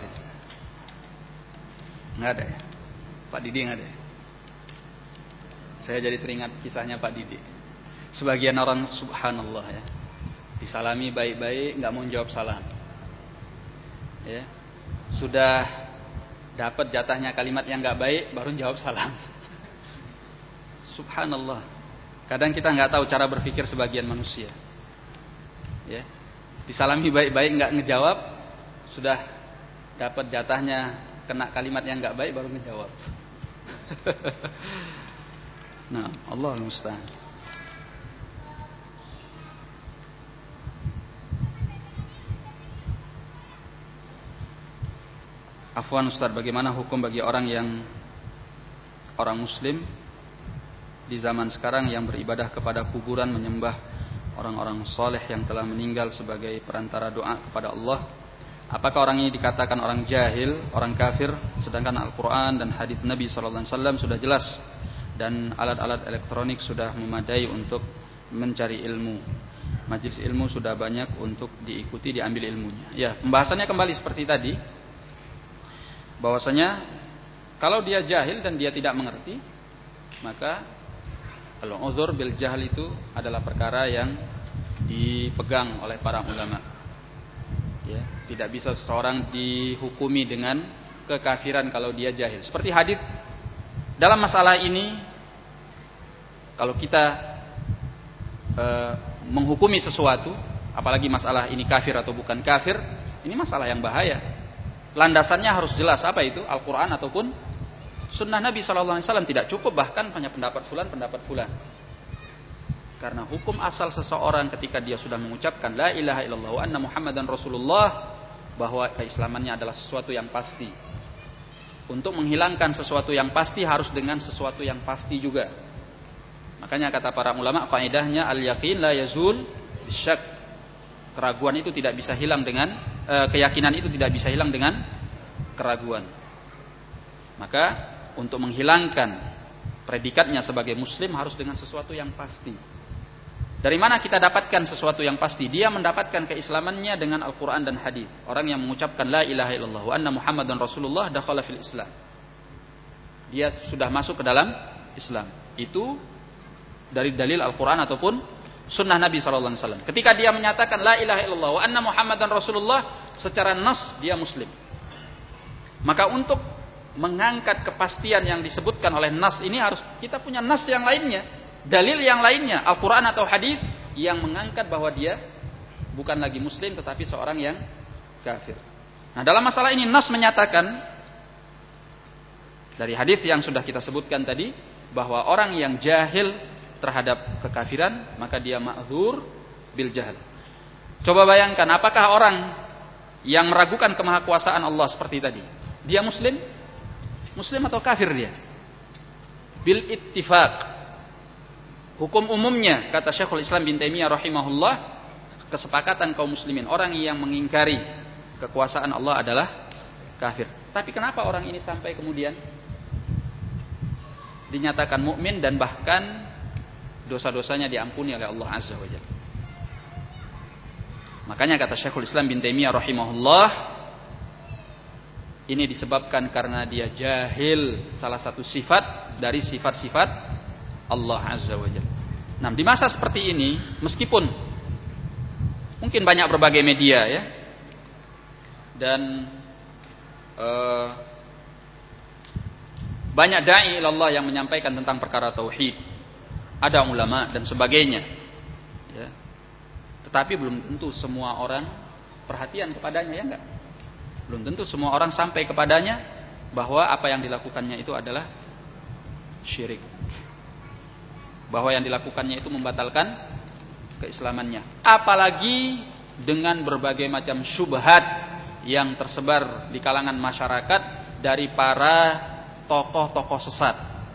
Nggak ada ya? Pak Didi nggak ada ya? Saya jadi teringat kisahnya Pak Didi. Sebagian orang subhanallah ya, disalami baik-baik nggak mau jawab salam. Ya, sudah dapat jatahnya kalimat yang nggak baik baru jawab salam. Subhanallah. Kadang kita nggak tahu cara berpikir sebagian manusia. Ya, disalami baik-baik nggak ngejawab, sudah dapat jatahnya kena kalimat yang nggak baik baru ngejawab. Nah, Allah musta'an. Afwan Ustaz, bagaimana hukum bagi orang muslim di zaman sekarang yang beribadah kepada kuburan, menyembah orang-orang soleh yang telah meninggal sebagai perantara doa kepada Allah? Apakah orang ini dikatakan orang jahil, orang kafir, sedangkan Al-Quran dan hadits Nabi SAW sudah jelas dan alat-alat elektronik sudah memadai untuk mencari ilmu. Majelis ilmu sudah banyak untuk diikuti, diambil ilmunya. Ya, pembahasannya kembali seperti tadi, bahwasanya kalau dia jahil dan dia tidak mengerti, maka al-uzur bil jahl itu adalah perkara yang dipegang oleh para ulama. Ya, tidak bisa seseorang dihukumi dengan kekafiran kalau dia jahil. Seperti hadis dalam masalah ini, kalau kita menghukumi sesuatu, apalagi masalah ini kafir atau bukan kafir, ini masalah yang bahaya. Landasannya harus jelas, apa itu? Al-Quran ataupun sunnah Nabi SAW. Tidak cukup bahkan hanya pendapat fulan. Karena hukum asal seseorang ketika dia sudah mengucapkan la ilaha illallah wa anna muhammadan rasulullah, bahwa keislamannya adalah sesuatu yang pasti. Untuk menghilangkan sesuatu yang pasti harus dengan sesuatu yang pasti juga. Makanya kata para ulama, faedahnya al-yaqin la yazul bisyak. Keraguan itu tidak bisa hilang dengan keyakinan itu tidak bisa hilang dengan keraguan. Maka untuk menghilangkan predikatnya sebagai muslim harus dengan sesuatu yang pasti. Dari mana kita dapatkan sesuatu yang pasti? Dia mendapatkan keislamannya dengan Al-Quran dan hadis. Orang yang mengucapkan la ilaha illallah wa anna muhammadan rasulullah dakhala fil Islam, dia sudah masuk ke dalam Islam. Itu dari dalil Al-Quran ataupun sunnah Nabi SAW. Ketika dia menyatakan la ilaha illallah wa anna muhammadan rasulullah, secara nas dia muslim. Maka untuk mengangkat kepastian yang disebutkan oleh nas ini, harus kita punya nas yang lainnya, dalil yang lainnya, Al-Quran atau hadis yang mengangkat bahwa dia bukan lagi muslim tetapi seorang yang kafir. Nah, dalam masalah ini nas menyatakan dari hadis yang sudah kita sebutkan tadi, bahwa orang yang jahil terhadap kekafiran maka dia ma'dzur bil jahl. Coba bayangkan, apakah orang yang meragukan kemahakuasaan Allah seperti tadi, dia muslim atau kafir dia? Bil ittifaq, hukum umumnya, kata Syekhul Islam bin Taimiyah rahimahullah, kesepakatan kaum muslimin, orang yang mengingkari kekuasaan Allah adalah kafir. Tapi kenapa orang ini sampai kemudian dinyatakan mukmin dan bahkan dosa-dosanya diampuni oleh Allah Azza wa Jalla? Makanya kata Syekhul Islam bin Taimiyah rahimahullah, ini disebabkan karena dia jahil salah satu sifat dari sifat-sifat Allah Azza wa Jalla. Nah, di masa seperti ini, meskipun mungkin banyak berbagai media ya, dan banyak dai ilallah yang menyampaikan tentang perkara tauhid, ada ulama dan sebagainya, ya. Tetapi belum tentu semua orang perhatian kepadanya, ya enggak? Belum tentu semua orang sampai kepadanya bahwa apa yang dilakukannya itu adalah syirik, bahwa yang dilakukannya itu membatalkan keislamannya. Apalagi dengan berbagai macam syubhat yang tersebar di kalangan masyarakat dari para tokoh-tokoh sesat,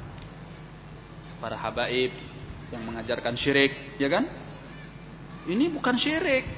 para habaib yang mengajarkan syirik, ya kan? Ini bukan syirik.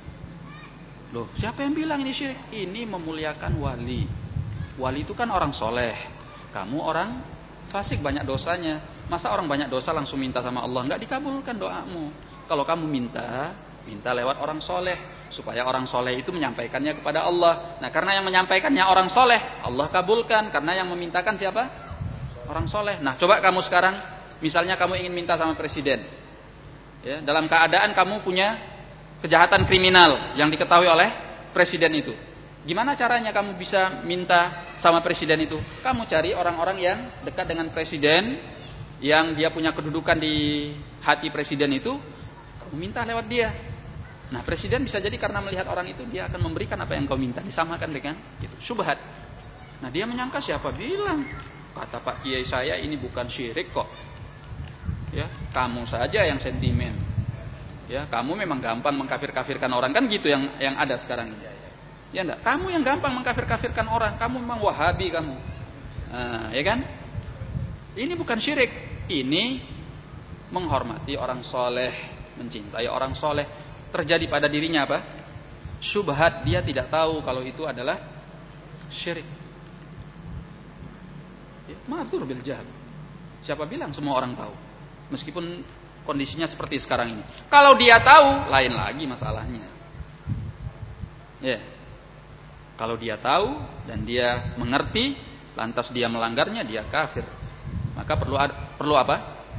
Loh, siapa yang bilang ini syirik? Ini memuliakan wali. Wali itu kan orang soleh. Kamu orang fasik, banyak dosanya. Masa orang banyak dosa langsung minta sama Allah? Enggak dikabulkan doamu. Kalau kamu minta lewat orang soleh, supaya orang soleh itu menyampaikannya kepada Allah. Nah, karena yang menyampaikannya orang soleh, Allah kabulkan. Karena yang memintakan siapa? Orang soleh. Nah, coba kamu sekarang, misalnya kamu ingin minta sama presiden, ya, dalam keadaan kamu punya kejahatan kriminal yang diketahui oleh presiden itu. Gimana caranya kamu bisa minta sama presiden itu? Kamu cari orang-orang yang dekat dengan presiden, yang dia punya kedudukan di hati presiden itu, kamu minta lewat dia. Nah, presiden bisa jadi karena melihat orang itu, dia akan memberikan apa yang kau minta, disamakan dengan itu, syubhat. Nah, dia menyangka, siapa bilang, kata Pak Kiai saya ini bukan syirik kok. Ya, kamu saja yang sentimen. Ya, kamu memang gampang mengkafir-kafirkan orang, kan gitu yang ada sekarang ini. Ya enggak, kamu yang gampang mengkafir-kafirkan orang, kamu memang Wahabi kamu. Nah, ya kan? Ini bukan syirik, ini menghormati orang soleh, mencintai orang soleh. Terjadi pada dirinya apa? Syubhat, dia tidak tahu kalau itu adalah syirik. Ya, ma'dzur bil jahl. Siapa bilang semua orang tahu? Meskipun kondisinya seperti sekarang ini. Kalau dia tahu, lain lagi masalahnya. Ya. Kalau dia tahu dan dia mengerti, lantas dia melanggarnya, dia kafir. Maka perlu apa?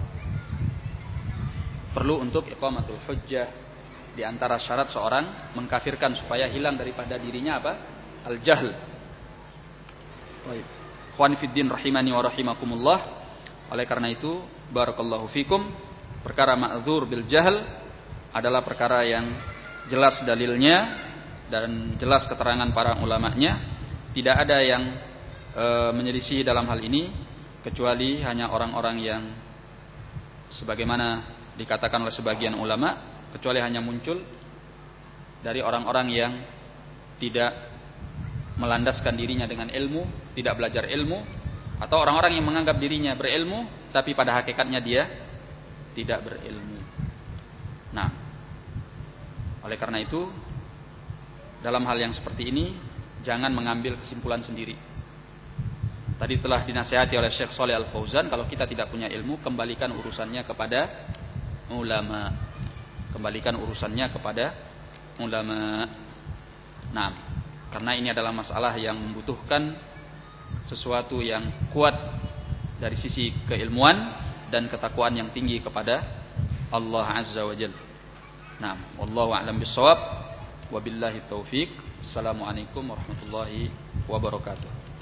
Perlu untuk iqamatul hujjah. Di antara syarat seorang mengkafirkan supaya hilang daripada dirinya apa? Al-jahl. Baik. Ikhwan fiddin rahimani wa rahimakumullah. Oleh karena itu, barakallahu fikum, perkara ma'dzur bil jahl adalah perkara yang jelas dalilnya dan jelas keterangan para ulamanya. Tidak ada yang menyelisih dalam hal ini, kecuali hanya orang-orang yang sebagaimana dikatakan oleh sebagian ulama, kecuali hanya muncul dari orang-orang yang tidak melandaskan dirinya dengan ilmu, tidak belajar ilmu, atau orang-orang yang menganggap dirinya berilmu tapi pada hakikatnya dia tidak berilmu. Nah, oleh karena itu, dalam hal yang seperti ini jangan mengambil kesimpulan sendiri. Tadi telah dinasihati oleh Syekh Shalih Al Fauzan, kalau kita tidak punya ilmu, kembalikan urusannya kepada ulama. Kembalikan urusannya kepada ulama. Nah, karena ini adalah masalah yang membutuhkan sesuatu yang kuat dari sisi keilmuan dan ketakwaan yang tinggi kepada Allah Azza wa Jalla. Nah, wallahu a'lam bissawab. Wabillahi taufik. Assalamualaikum warahmatullahi wabarakatuh.